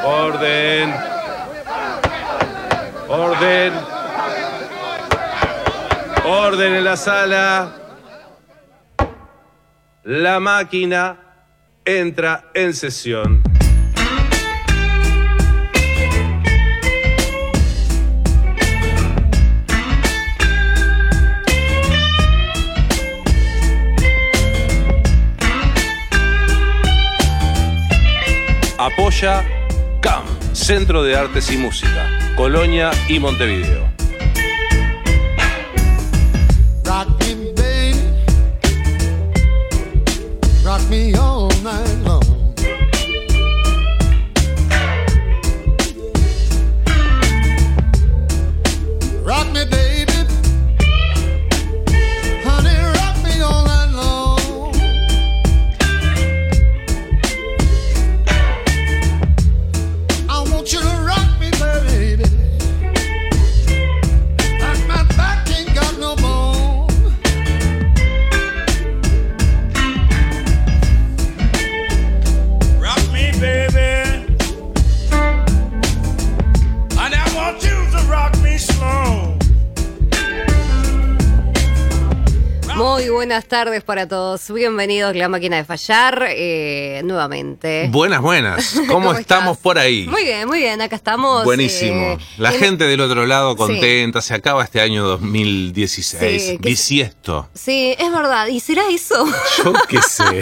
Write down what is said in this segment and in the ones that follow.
Orden. Orden. Orden en la sala. La máquina entra en sesión. Apoya CAM, Centro de Artes y Música, Colonia y Montevideo. Rock me, baby. Rock me all night long. Rock me, baby. Honey, rock me all night long. I want you to rock me, baby. Like my back ain't got no bone. Rock me, baby. And I want you to rock me slow. Muy buenas tardes para todos. Bienvenidos a La Máquina de Fallar nuevamente. Buenas. ¿Cómo estamos estás? por ahí? Muy bien, acá estamos. Buenísimo. La gente del otro lado contenta, se acaba este año 2016. Sí, Bisiesto. Sí, es verdad. ¿Y será eso? Yo qué sé.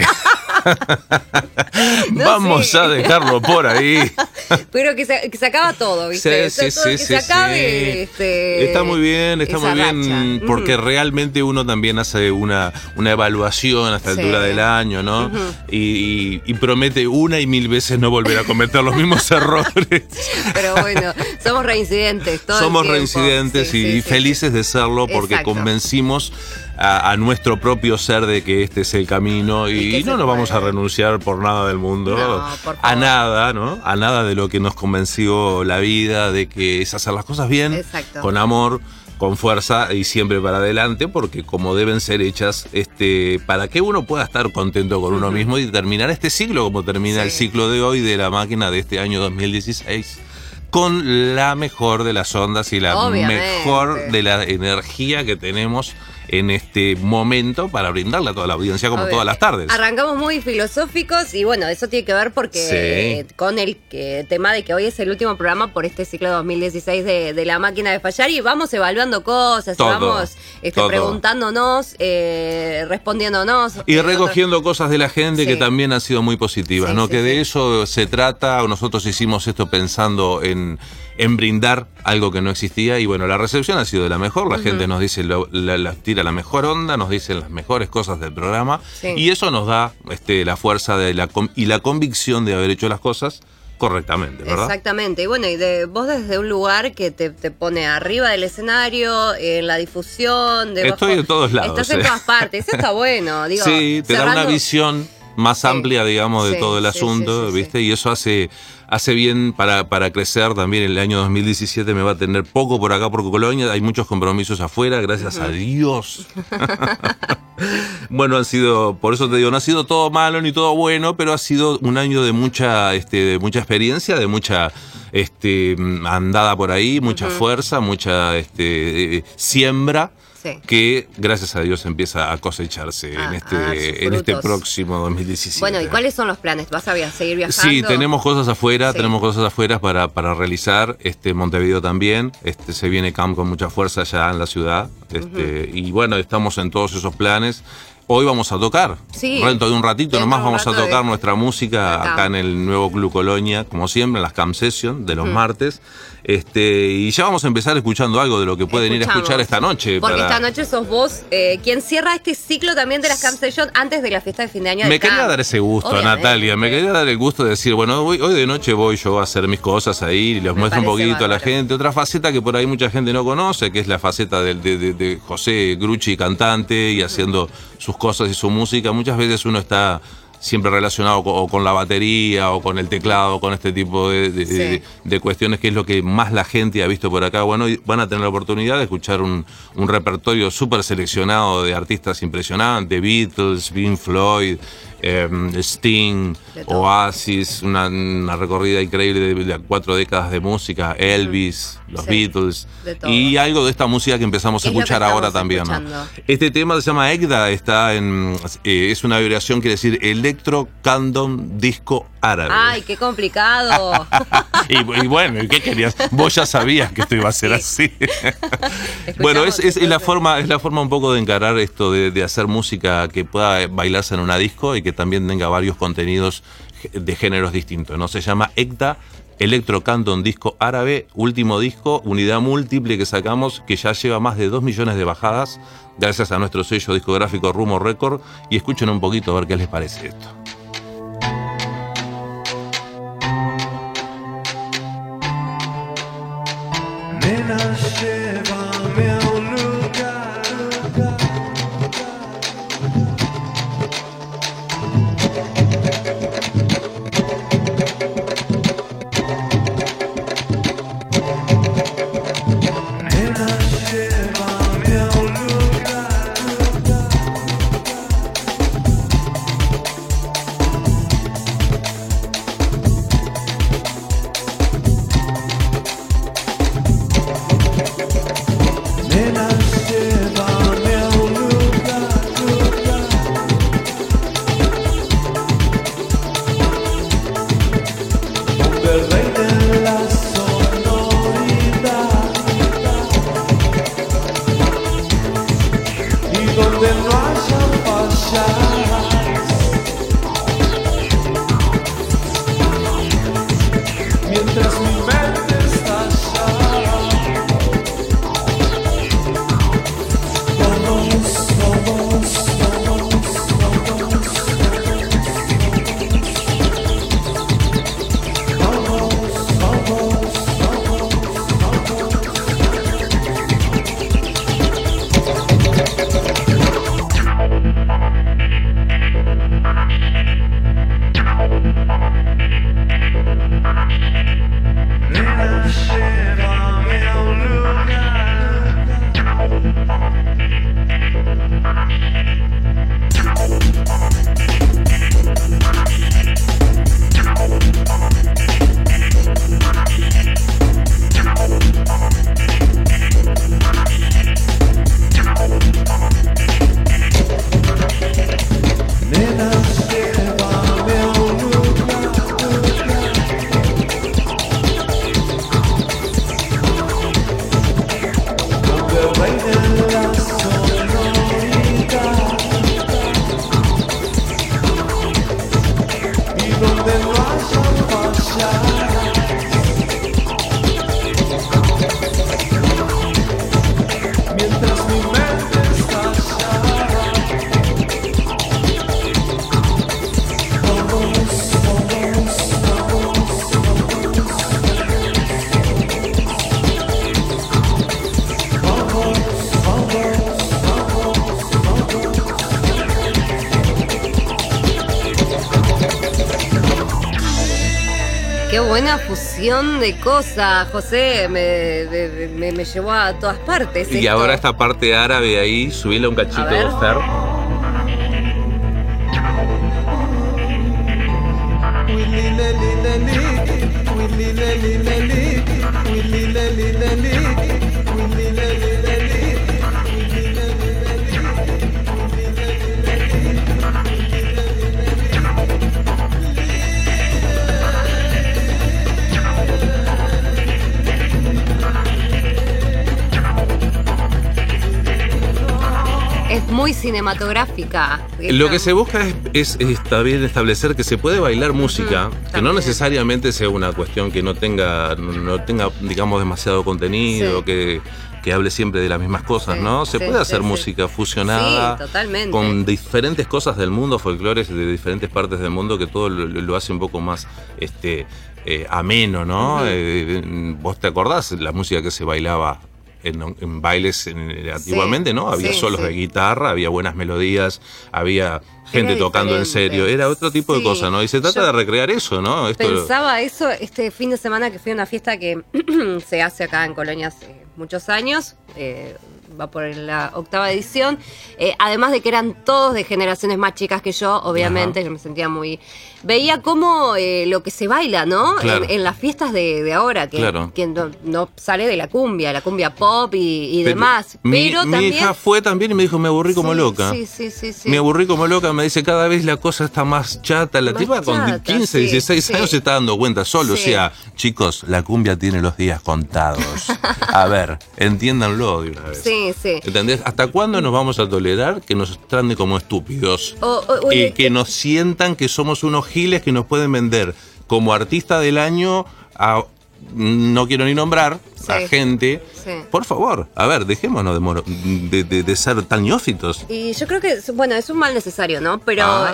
No Vamos sé. a dejarlo por ahí. Pero que se acaba todo, ¿viste? Sí, Todo que se acabe. Está muy bien, esa racha. porque realmente uno también hace una evaluación a esta Sí. altura del año, ¿no? Y promete una y mil veces no volver a cometer los mismos errores. Pero bueno, somos reincidentes todo Somos el tiempo. reincidentes Sí, y sí, felices de serlo porque Exacto. convencimos a nuestro propio ser de que este es el camino Y que y se no nos vamos a puede. renunciar por nada del mundo, No, por a favor. nada, ¿no? A nada de lo que nos convenció la vida, de que es hacer las cosas bien, Exacto. con amor, con fuerza y siempre para adelante, porque como deben ser hechas, para que uno pueda estar contento con uno mismo y terminar este ciclo como termina el Sí. ciclo de hoy de la máquina de este año 2016. Con la mejor de las ondas y la Obviamente. mejor de la energía que tenemos en este momento para brindarle a toda la audiencia como Obvio. todas las tardes. Arrancamos muy filosóficos y bueno, eso tiene que ver porque con el tema de que hoy es el último programa por este ciclo 2016 de La Máquina de Fallar y vamos evaluando cosas, Todo, y vamos todo. preguntándonos, respondiéndonos. Y recogiendo cosas de la gente Sí. que también han sido muy positivas, Sí, ¿no? sí, Que de sí. eso se trata. Nosotros hicimos esto pensando en brindar algo que no existía y bueno, la recepción ha sido de la mejor. La gente nos dice, tira la mejor onda, nos dicen las mejores cosas del programa Sí. y eso nos da la fuerza y la convicción de haber hecho las cosas correctamente, ¿verdad? Exactamente, y bueno, y vos desde un lugar que te pone arriba del escenario, en la difusión, Estoy en todos lados, Estás en todas partes, eso está bueno, digo. Sí, te da una cerrando- visión más Sí. amplia, digamos, de Sí, todo el sí, asunto, sí, sí, ¿viste? Y eso hace bien para crecer también. El año 2017 me va a tener poco por acá por Colonia, hay muchos compromisos afuera, gracias a Dios. Bueno, por eso te digo, no ha sido todo malo ni todo bueno, pero ha sido un año de mucha experiencia, de mucha andada por ahí, mucha fuerza, mucha siembra. Sí. Que gracias a Dios empieza a cosecharse Ah, en sus este frutos. próximo 2017. Bueno, ¿y cuáles son los planes? ¿Vas a seguir viajando? Sí, tenemos cosas afuera, Sí. para realizar. Montevideo también. Se viene CAM con mucha fuerza ya en la ciudad. Y bueno, estamos en todos esos planes. Hoy vamos a tocar. Sí. Dentro de un ratito Dentro nomás de un vamos a rato tocar de- nuestra música acá. acá en el nuevo Club Colonia, como siempre, en las CAM Session de los martes. Y ya vamos a empezar escuchando algo de lo que pueden ir a Escuchamos. escuchar esta noche. Porque para- esta noche sos vos quien cierra este ciclo también de las Camp Session antes de la fiesta de fin de año de Me quería CAM. dar ese gusto, Obviamente. Natalia. Me quería dar el gusto de decir, bueno, hoy de noche voy yo a hacer mis cosas ahí y les Me muestro un parece poquito a la bárbaro. gente. Otra faceta que por ahí mucha gente no conoce, que es la faceta de José Grucci, cantante y haciendo sus cosas y su música. Muchas veces uno está siempre relacionado con la batería o con el teclado, con este tipo de cuestiones, que es lo que más la gente ha visto por acá. Bueno, y van a tener la oportunidad de escuchar un repertorio súper seleccionado de artistas impresionantes, Beatles, Pink Floyd, Sting, Oasis, una recorrida increíble de 4 décadas de música, Elvis, los Beatles, y algo de esta música que empezamos a escuchar ahora también, ¿no? Este tema se llama Egda, es una vibración, quiere decir Electro Candombe Disco Árabe. ¡Ay, qué complicado! y bueno, ¿qué querías? Vos ya sabías que esto iba a ser así. Bueno, es la forma un poco de encarar esto de hacer música que pueda bailarse en una disco y que también tenga varios contenidos de géneros distintos, ¿no? Se llama Egda, Electro Candombe Disco Árabe, último disco, unidad múltiple que sacamos, que ya lleva más de 2 millones de bajadas, gracias a nuestro sello discográfico Rumor Record, y escuchen un poquito a ver qué les parece esto. Nena, llévame a un lugar, nena, llévame a un lugar Qué buena fusión de cosas, José, me llevó a todas partes. Y esto. ahora esta parte árabe ahí, subile un cachito, Fer. Es muy cinematográfica. Lo que se busca es está bien establecer que se puede bailar música, que no necesariamente sea una cuestión que no tenga digamos, demasiado contenido, que hable siempre de las mismas cosas, ¿no? Se puede hacer música fusionada con diferentes cosas del mundo, folclores de diferentes partes del mundo, que todo lo hace un poco más ameno, ¿no? ¿Vos te acordás la música que se bailaba en bailes antiguamente, ¿no? Había solos de guitarra, había buenas melodías, había gente tocando en serio, era otro tipo de cosa, ¿no? Y se trata de recrear eso, ¿no? Pensaba eso este fin de semana que fui a una fiesta que se hace acá en Colonia hace muchos años, va por la 8ª edición. Además de que eran todos de generaciones más chicas que yo, obviamente, yo me sentía muy... Veía cómo lo que se baila, ¿no? Claro. En las fiestas de ahora, que no sale de la cumbia pop y demás. Pero mi también... hija fue también y me dijo, me aburrí como loca. Sí. Me aburrí como loca, me dice, cada vez la cosa está más chata. La tipa con 15, 16 años se está dando cuenta solo. O sea, chicos, la cumbia tiene los días contados. A ver, entiéndanlo de una vez. Sí. ¿Entendés? ¿Hasta cuándo nos vamos a tolerar que nos traten como estúpidos? Y que nos sientan que somos unos giles que nos pueden vender como artista del año a... No quiero ni nombrar a gente. Por favor, a ver, dejémonos de ser tan neófitos. Y yo creo que, es un mal necesario, ¿no? Pero ya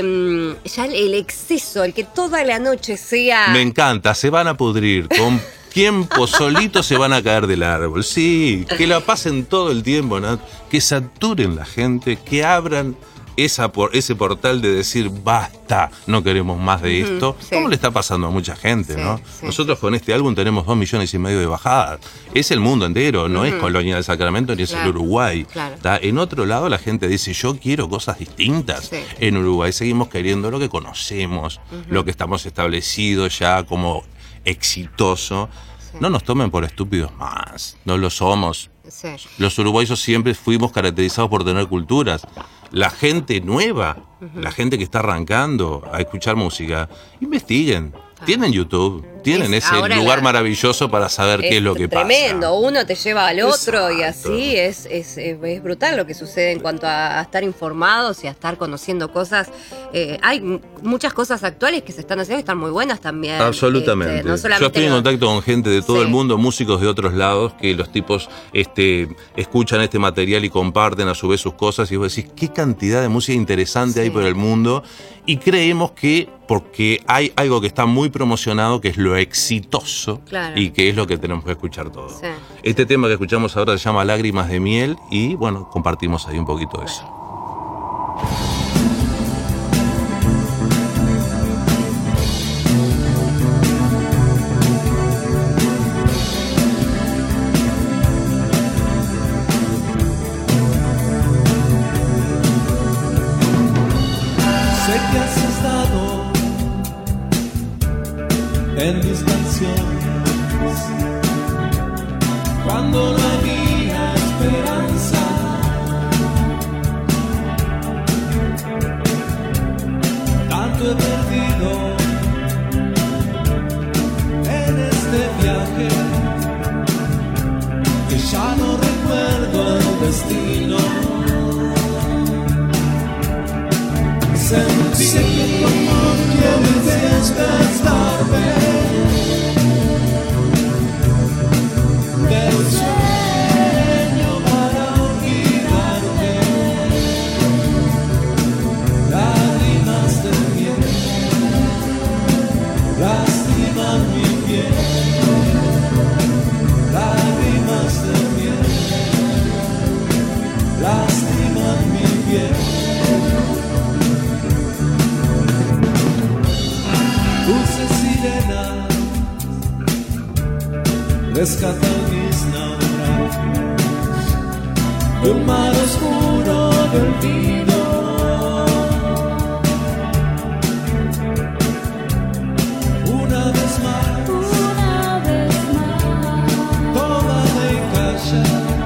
el exceso, el que toda la noche sea... Me encanta, se van a pudrir. Con tiempo solitos se van a caer del árbol. Sí, que la pasen todo el tiempo, ¿no? Que saturen la gente, que abran ese portal de decir basta, no queremos más de esto. ¿Cómo le está pasando a mucha gente, no? Nosotros con este álbum tenemos 2,5 millones de bajadas. Es el mundo entero, no es Colonia del Sacramento ni es el Uruguay. En otro lado la gente dice, yo quiero cosas distintas. En Uruguay seguimos queriendo lo que conocemos, lo que estamos establecidos ya como exitoso. No nos tomen por estúpidos más, no lo somos. Los uruguayos siempre fuimos caracterizados por tener culturas. La gente nueva, la gente que está arrancando a escuchar música, investiguen. Tienen YouTube, tienen ese lugar maravilloso para saber qué es lo que pasa. Tremendo, uno te lleva al otro. Exacto. Y así es brutal lo que sucede en cuanto a estar informados y a estar conociendo cosas. Hay muchas cosas actuales que se están haciendo y están muy buenas también. Absolutamente. No solamente yo estoy en contacto con gente de todo el mundo, músicos de otros lados, que los tipos escuchan este material y comparten a su vez sus cosas y vos decís, qué cantidad de música interesante hay por el mundo. Y creemos que porque hay algo que está muy promocionado, que es lo exitoso, y que es lo que tenemos que escuchar todos. Este tema que escuchamos ahora se llama Lágrimas de Miel y bueno, compartimos ahí un poquito de eso. En mis canciones, cuando no había esperanza, tanto he perdido en este viaje, que ya no recuerdo el destino. Sentí que tu amor quiere despertarme del sueño para olvidarte. Lágrimas de miel lastiman mi piel. Lágrimas de miel lastiman mi piel. Dulces sirenas rescatan mis naufragios de un mar oscuro de olvido. Una vez más, toda de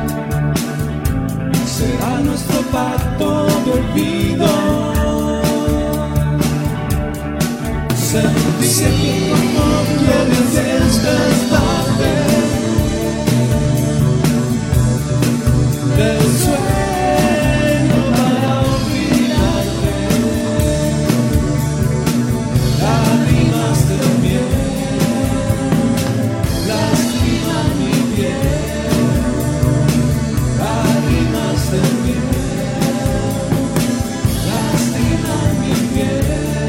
calla será nuestro pacto de olvido. Dice que no quieres despertarte del sueño para olvidarte. Lágrimas de miel lastiman mi piel. Lágrimas de miel lastiman mi piel.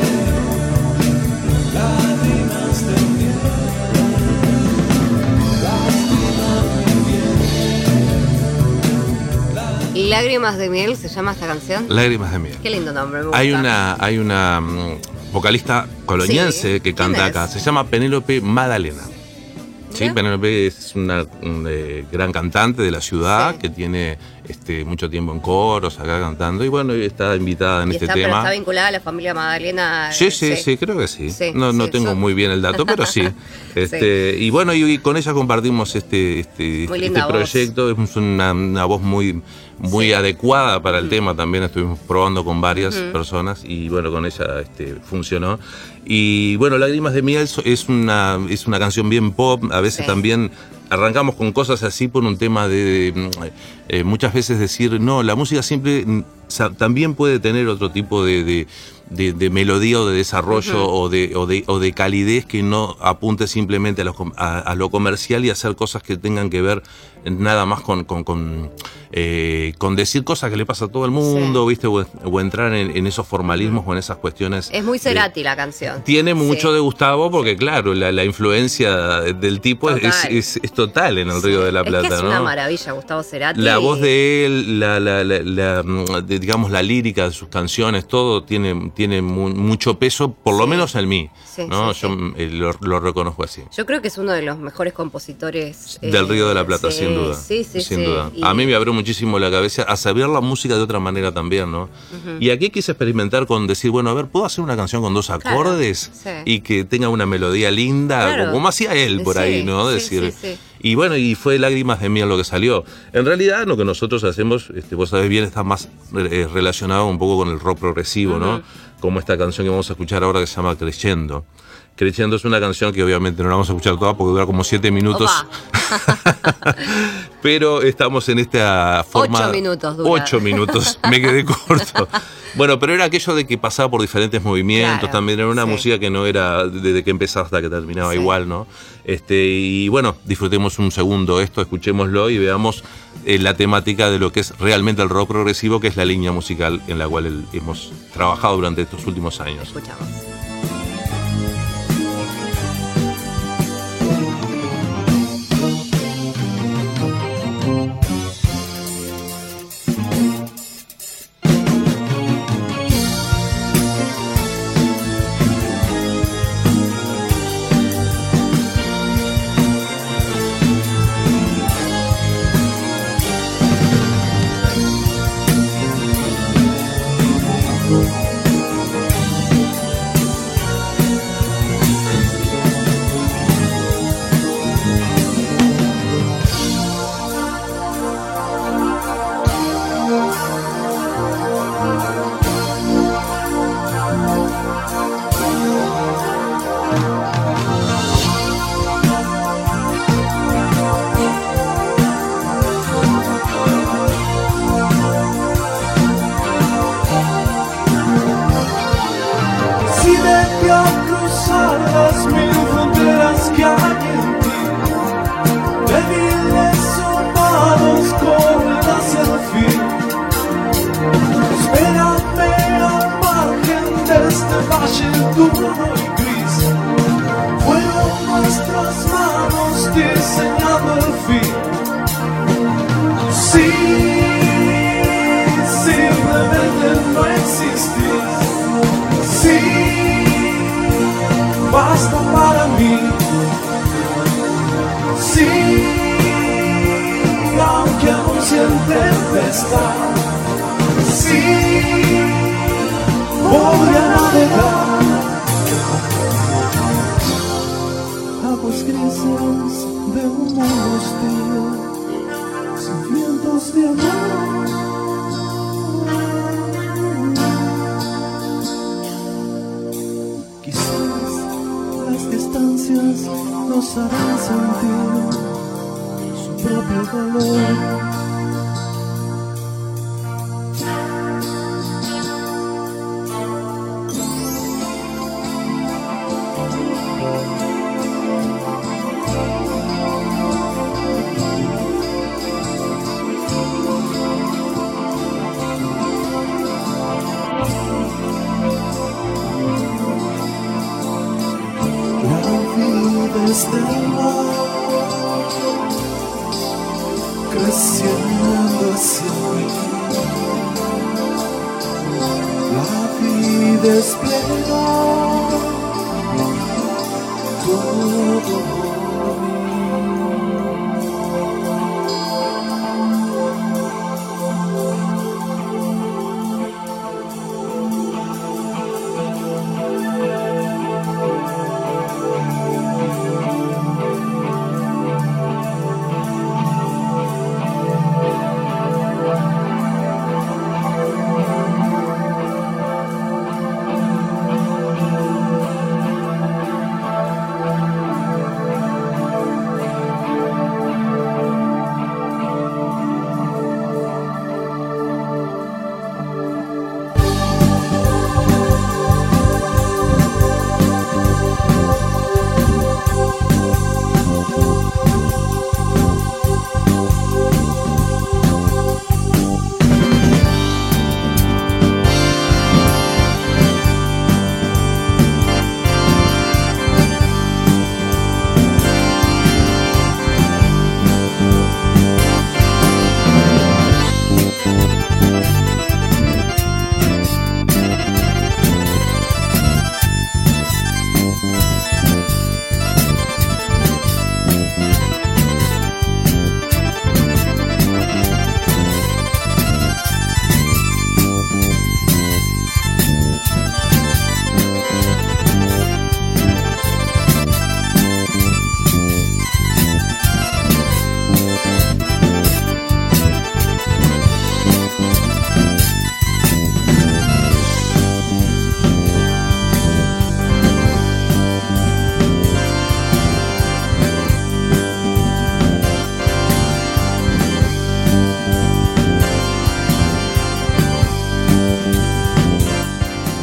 Lágrimas de Miel se llama esta canción. Lágrimas de Miel. Qué lindo nombre. Me gusta. Hay una vocalista coloniense que canta acá. Se llama Penélope Magdalena. Sí, Penélope es una gran cantante de la ciudad que tiene mucho tiempo en coros acá cantando y bueno, está invitada en Y este está, pero tema. está vinculada a la familia Magdalena. Sí, creo que sí. Sí, no sí, tengo muy bien el dato, pero sí. Y bueno, y con ella compartimos este linda proyecto. Es una voz muy adecuada para el tema. También estuvimos probando con varias personas y bueno, con ella funcionó. Y bueno, Lágrimas de Miel es una canción bien pop, a veces también arrancamos con cosas así por un tema de muchas veces decir, no, la música siempre también puede tener otro tipo de melodía o de desarrollo o de calidez que no apunte simplemente a lo comercial y hacer cosas que tengan que ver nada más con decir cosas que le pasa a todo el mundo, ¿viste? O entrar en esos formalismos o en esas cuestiones. Es muy Cerati la canción. Tiene mucho de Gustavo porque, claro, la influencia del tipo es total en el Río de la Plata, es que es ¿no? una maravilla, Gustavo Cerati. La voz de él, digamos, la lírica de sus canciones, todo tiene mucho peso, por lo menos en mí, ¿no? Yo lo reconozco así. Yo creo que es uno de los mejores compositores del Río de la Plata, sin duda. Sin duda. A mí me abrió muchísimo la cabeza a saber la música de otra manera también, ¿no? Y aquí quise experimentar con decir, bueno, a ver, ¿puedo hacer una canción con 2 acordes? Y que tenga una melodía linda, como hacía él por ahí, ¿no? Decir. Y bueno, y fue Lágrimas de Miel lo que salió. En realidad, lo que nosotros hacemos, vos sabés bien, está más relacionado un poco con el rock progresivo, ¿no? Como esta canción que vamos a escuchar ahora que se llama Crescendo. Crescendo es una canción que obviamente no la vamos a escuchar toda porque dura como 7 minutos. Pero estamos en esta forma. 8 minutos dura. 8 minutos, me quedé corto. Bueno, pero era aquello de que pasaba por diferentes movimientos, también era una música que no era desde que empezaba hasta que terminaba igual, ¿no? Y bueno, disfrutemos un segundo esto, escuchémoslo y veamos la temática de lo que es realmente el rock progresivo, que es la línea musical en la cual hemos trabajado durante estos últimos años. Escuchamos. Todo por mí.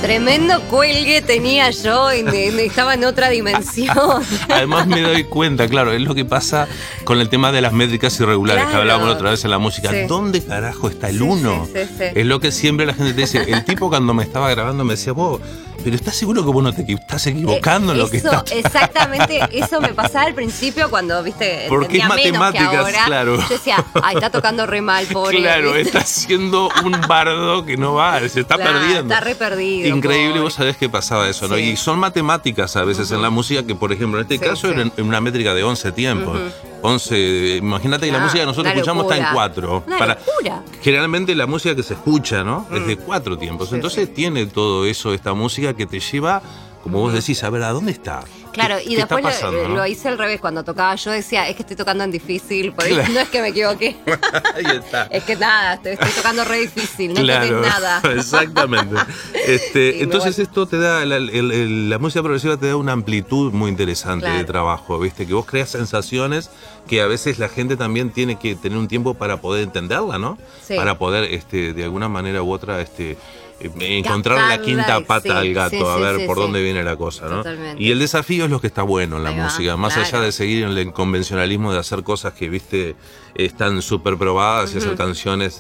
Tremendo cuelgue tenía yo, estaba en otra dimensión. Además me doy cuenta, claro, es lo que pasa con el tema de las métricas irregulares, Claro. que hablábamos la otra vez en la música. Sí. ¿Dónde carajo está el Sí, 1? sí, sí. Es lo que siempre la gente te dice. El tipo cuando me estaba grabando me decía, vos, pero ¿estás seguro que vos no te estás equivocando en lo que Eso, estás? Exactamente, eso me pasaba al principio cuando, viste, Porque es entendía menos que matemáticas, ahora. claro. Yo decía, ay, está tocando re mal, pobre. Claro, ¿viste? está siendo un bardo que no va, se está Claro, perdiendo. está re perdido, Increíble, pobre. vos sabés que pasaba eso, ¿no? Sí. Y son matemáticas a veces en la música que, por ejemplo, en este Sí, caso sí. era en una métrica de 11 tiempos. 11, imagínate que la Ah, música que nosotros una escuchamos está en locura. 4. Una locura. Generalmente la música que se escucha, ¿no? Es de 4 tiempos. Sí, Entonces tiene todo eso, esta música que te lleva, como vos decís, a ver, ¿a dónde está? Claro, ¿Qué y después está pasando, no? lo hice al revés. Cuando tocaba yo decía, es que estoy tocando en difícil, por ahí Claro. no es que me equivoqué. Ahí está. Es que nada, estoy tocando re difícil, no Claro, entendés nada. exactamente. me Entonces voy. esto te da, la música progresiva te da una amplitud muy interesante de Claro. trabajo, ¿viste? Que vos creas sensaciones que a veces la gente también tiene que tener un tiempo para poder entenderla, ¿no? Sí. Para poder, de alguna manera u otra, encontrar la Captarla, quinta pata sí, al gato, sí, a sí, ver sí, por sí. dónde viene la cosa, ¿no? Totalmente. Y el desafío es lo que está bueno en la Ahí va, música, más claro. allá de seguir en el convencionalismo de hacer cosas que, viste, están súper probadas y hacer canciones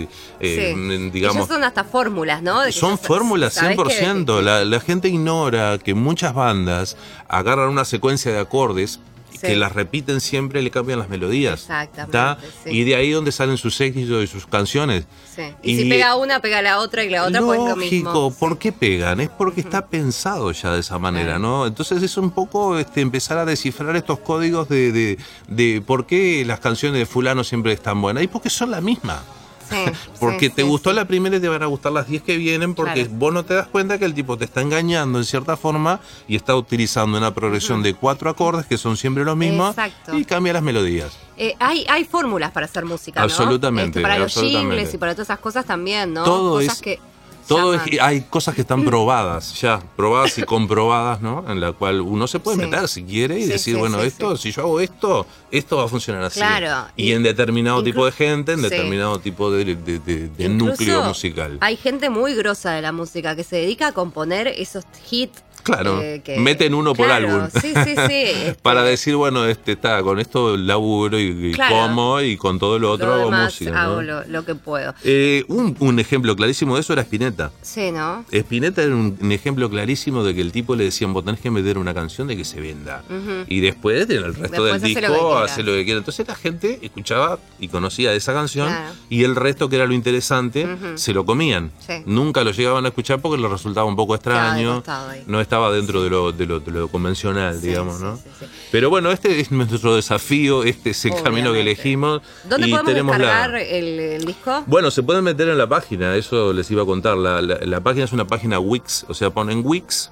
Sí. digamos, Ellos son hasta fórmulas, ¿no? De que son ya fórmulas sabés 100%. La gente ignora que muchas bandas agarran una secuencia de acordes Sí. que las repiten siempre y le cambian las melodías. Exactamente, ¿tá? sí. Y de ahí donde salen sus éxitos y sus canciones. Sí. Y si pega una, pega la otra y la otra, pues lo mismo. Lógico, ¿por qué pegan? Es porque está pensado ya de esa manera, Claro. ¿no? Entonces es un poco empezar a descifrar estos códigos de por qué las canciones de fulano siempre están buenas. Y porque son la misma. Sí, Porque sí, te sí, gustó sí. la primera y te van a gustar las 10 que vienen porque Claro. vos no te das cuenta que el tipo te está engañando en cierta forma y está utilizando una progresión de 4 acordes que son siempre los mismos Exacto. y cambia las melodías. Hay fórmulas para hacer música, ¿no? Absolutamente, Para los absolutamente. jingles y para todas esas cosas también, ¿no? Todo cosas es- que Todo llaman. hay cosas que están probadas ya, probadas y comprobadas, ¿no? En la cual uno se puede Sí. meter si quiere y Sí, decir, sí, bueno, sí, esto, si yo hago esto va a funcionar así. Claro. Y en determinado tipo de gente, en Sí. determinado tipo de Incluso núcleo musical. Hay gente muy grosa de la música que se dedica a componer esos hits. Claro, meten uno por Claro, álbum. Sí, sí, sí. Para decir, bueno, está con esto laburo y Claro. como y con todo lo otro lo hago demás música. ¿no? hago lo que puedo. Un ejemplo clarísimo de eso era Spinetta. Sí, ¿no? Spinetta era un ejemplo clarísimo de que el tipo le decían, vos tenés que meter una canción de que se venda. Y después, en el resto Después del hace lo que disco, quiera. hace lo que quiera. Entonces la gente escuchaba y conocía esa canción Claro. y el resto, que era lo interesante, se lo comían. Sí. Nunca lo llegaban a escuchar porque les resultaba un poco extraño. costado ahí. No estaba dentro de lo convencional, Sí, digamos, sí, ¿no? sí, sí. Pero bueno, este es nuestro desafío, este es el camino que Obviamente. elegimos. ¿Dónde y podemos tenemos descargar la... el disco? Bueno, se pueden meter en la página, eso les iba a contar. La página es una página Wix, o sea, ponen Wix,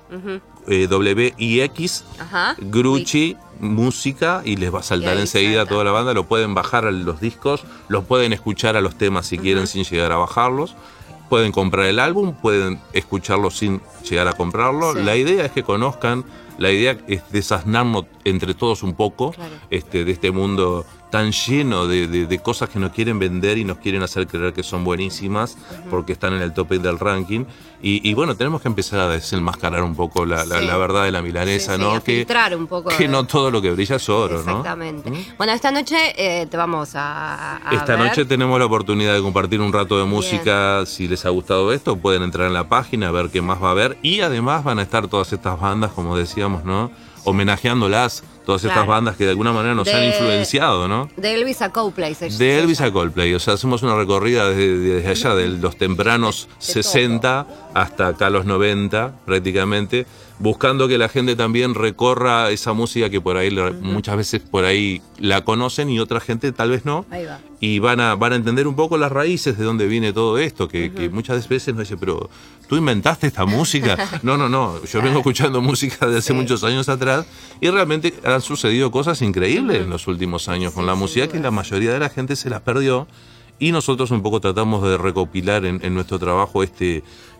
W-I-X, Ajá. Grucci, música, y les va a saltar Y ahí enseguida salta. toda la banda. Lo pueden bajar a los discos, los pueden escuchar a los temas si quieren sin llegar a bajarlos. Pueden comprar el álbum, pueden escucharlo sin llegar a comprarlo. Sí. La idea es que conozcan, la idea es desasnarnos entre todos un poco Claro. de este mundo tan lleno de cosas que nos quieren vender y nos quieren hacer creer que son buenísimas porque están en el tope del ranking. Y bueno, tenemos que empezar a desenmascarar un poco la verdad de la milanesa, Sí, sí, ¿no? a filtrar un poco que de- no todo lo que brilla es oro, ¿no? Exactamente. Bueno, esta noche te vamos a Esta ver. noche tenemos la oportunidad de compartir un rato de música. Si les ha gustado esto, pueden entrar en la página, ver qué más va a haber. Y además van a estar todas estas bandas, como decíamos, ¿no? Homenajeándolas, todas estas Claro. bandas que de alguna manera nos han influenciado, ¿no? De Elvis a Coldplay. De Elvis a Coldplay, o sea, hacemos una recorrida desde allá, de los tempranos De 60 hasta acá los 90 prácticamente, buscando que la gente también recorra esa música que por ahí, muchas veces por ahí la conocen y otra gente tal vez no. Ahí va. Y van a entender un poco las raíces de dónde viene todo esto, que muchas veces nos dice, pero ¿tú inventaste esta música? No, yo vengo escuchando música de hace muchos años atrás y realmente han sucedido cosas increíbles en los últimos años con la música que la mayoría de la gente se las perdió. Y nosotros un poco tratamos de recopilar en nuestro trabajo este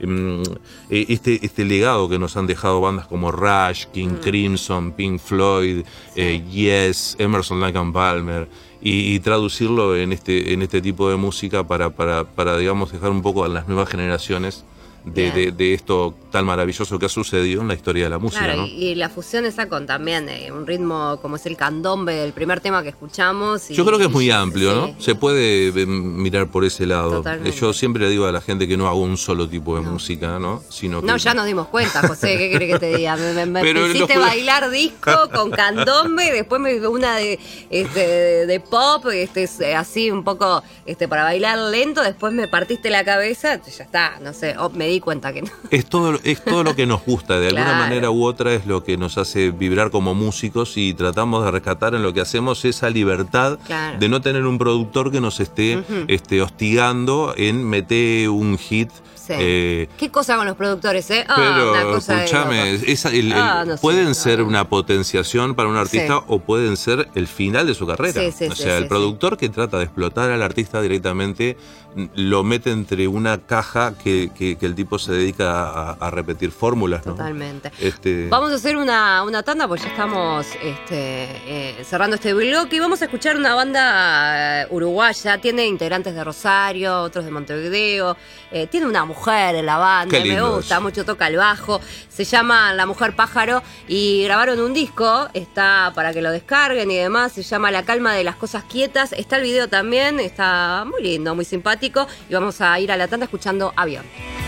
legado que nos han dejado bandas como Rush, King Crimson, Pink Floyd, Yes, Emerson, Lake and Palmer, y traducirlo en este tipo de música para digamos dejar un poco a las nuevas generaciones de esto tan maravilloso que ha sucedido en la historia de la música, Claro, ¿no? y la fusión esa con también un ritmo como es el candombe del primer tema que escuchamos. Yo creo que es muy amplio, sí. ¿no? Se puede mirar por ese lado. Totalmente. Yo siempre le digo a la gente que no hago un solo tipo de música, ¿no? Sino que... No, ya nos dimos cuenta, José, ¿qué querés que te diga? Me Pero hiciste lo- bailar disco con candombe, después me una de pop, así un poco para bailar lento, después me partiste la cabeza, ya está, no sé, me di cuenta que no. Es todo lo que nos gusta, de alguna Claro. manera u otra es lo que nos hace vibrar como músicos y tratamos de rescatar en lo que hacemos esa libertad Claro. de no tener un productor que nos esté hostigando en meter un hit. Sí. ¿Qué cosa con los productores, una Pero cosa de escúchame, locos. No sé, pueden no. ser una potenciación para un artista Sí. o pueden ser el final de su carrera. Sí, O sea, el sí. productor que trata de explotar al artista directamente lo mete entre una caja que el tipo se dedica a repetir fórmulas, ¿no? Totalmente. Este, Vamos a hacer una tanda porque ya estamos cerrando este bloque y vamos a escuchar una banda uruguaya. Tiene integrantes de Rosario, otros de Montevideo. Tiene una mujer en la banda, Qué me lindo gusta eso. mucho, toca el bajo. Se llama La Mujer Pájaro y grabaron un disco. Está para que lo descarguen y demás. Se llama La Calma de las Cosas Quietas. Está el video también, está muy lindo, muy simpático. Y vamos a ir a la tanda escuchando Avión.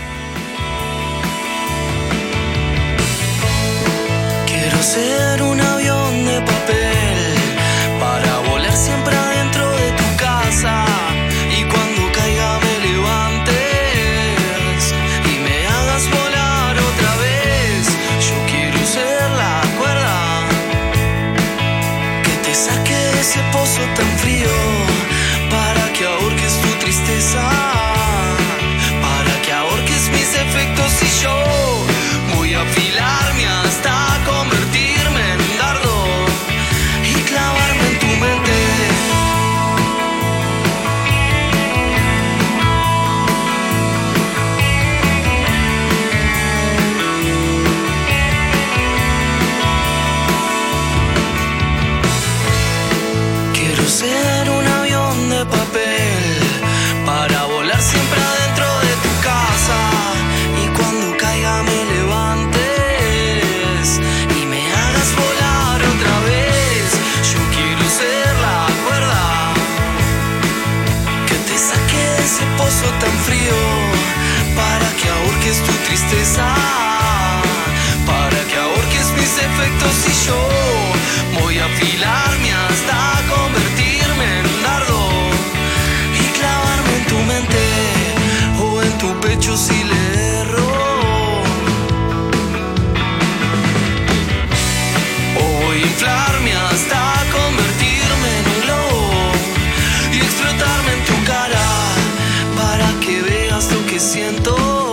Quiero ser un avión de papel para volar siempre adentro de tu casa y cuando caiga me levantes y me hagas volar otra vez. Yo quiero ser la cuerda que te saque de ese pozo tan frío para que ahorques tu tristeza, para que ahorques mis efectos y yo voy a afilarme hasta convertirme en un dardo y clavarme en tu mente. Quiero ser un avión de papel para volar siempre adentro de tu casa y cuando caiga me levantes y me hagas volar otra vez. Yo quiero ser la cuerda que te saque de ese pozo tan frío para que ahorques tu tristeza, para que ahorques mis efectos y yo voy a afilarme hasta convertirme en un dardo y clavarme en tu mente o en tu pecho si le erro. O voy a inflarme hasta convertirme en un globo y explotarme en tu cara para que veas lo que siento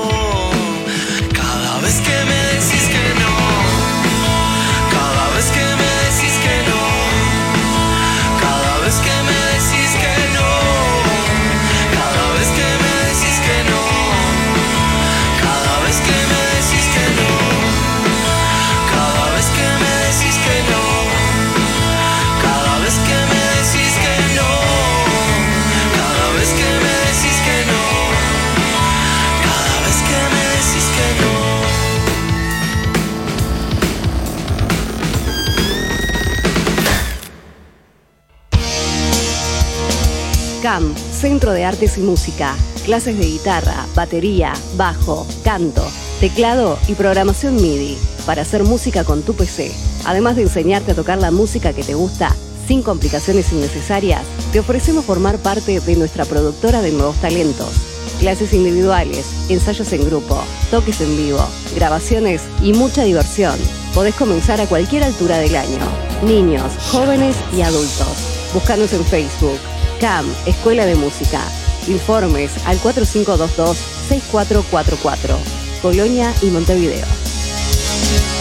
cada vez que me decís que no. Cada vez que me decís que no, cada vez que me decís que no, cada vez que me decís que no, cada vez que me decís que no, cada vez que me decís que no, cada vez que me decís que no, cada vez que me decís que no, cada vez que me decís que no. CAM, Centro de Artes y Música. Clases de guitarra, batería, bajo, canto, teclado y programación MIDI para hacer música con tu PC. Además de enseñarte a tocar la música que te gusta sin complicaciones innecesarias, te ofrecemos formar parte de nuestra productora de nuevos talentos. Clases individuales, ensayos en grupo, toques en vivo, grabaciones y mucha diversión. Podés comenzar a cualquier altura del año. Niños, jóvenes y adultos. Búscanos en Facebook. CAM, Escuela de Música. Informes al 4522-6444. Colonia y Montevideo.